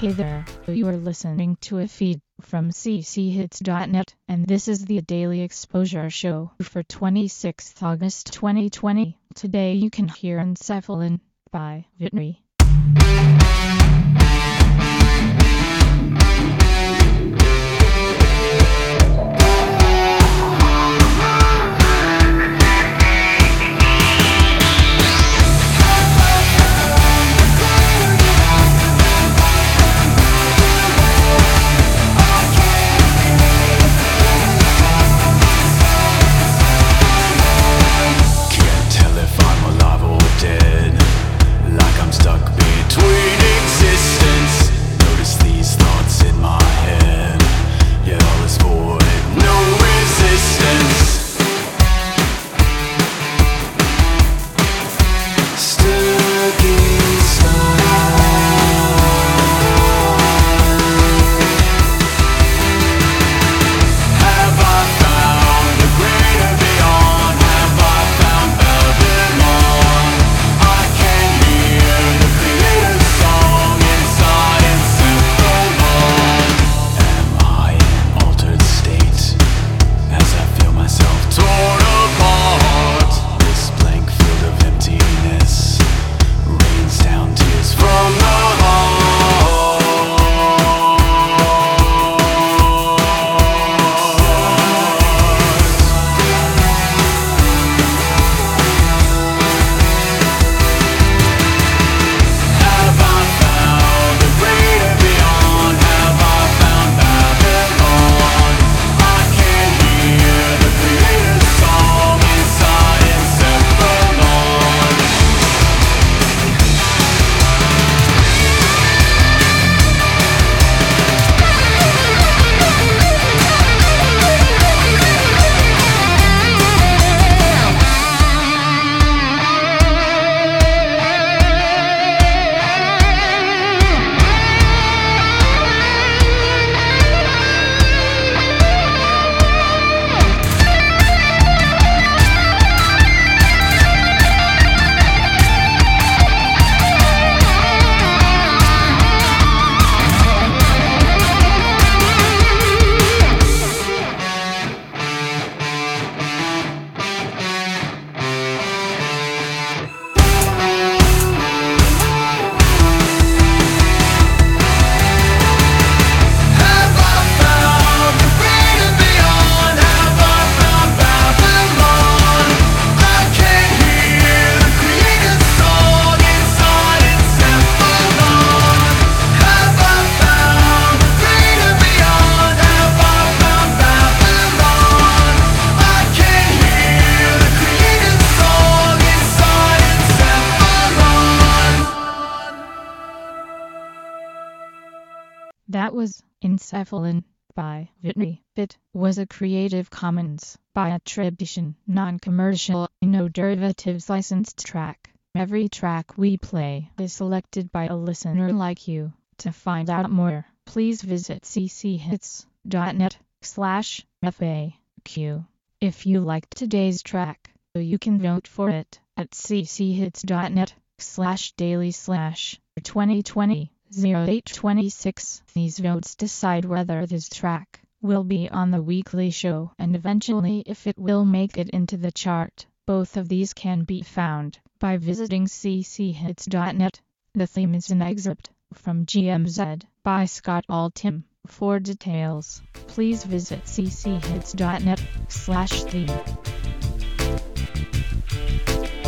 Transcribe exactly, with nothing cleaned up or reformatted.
Hey there, you are listening to a feed from c c hits dot net, and this is the Daily Exposure Show for twenty-sixth August twenty twenty. Today you can hear Encephalon by Vitri. That was Encephalon by Vitri. It was a Creative Commons by attribution, non-commercial, no derivatives licensed track. Every track we play is selected by a listener like you. To find out more, please visit c c hits dot net slash F A Q. If you liked today's track, you can vote for it at c c hits dot net slash daily slash twenty twenty. oh eight twenty-six. These votes decide whether this track will be on the weekly show and eventually if it will make it into the chart. Both of these can be found by visiting c c hits dot net. The theme is an excerpt from G M Z by Scott Altham. For details, please visit c c hits dot net slash theme.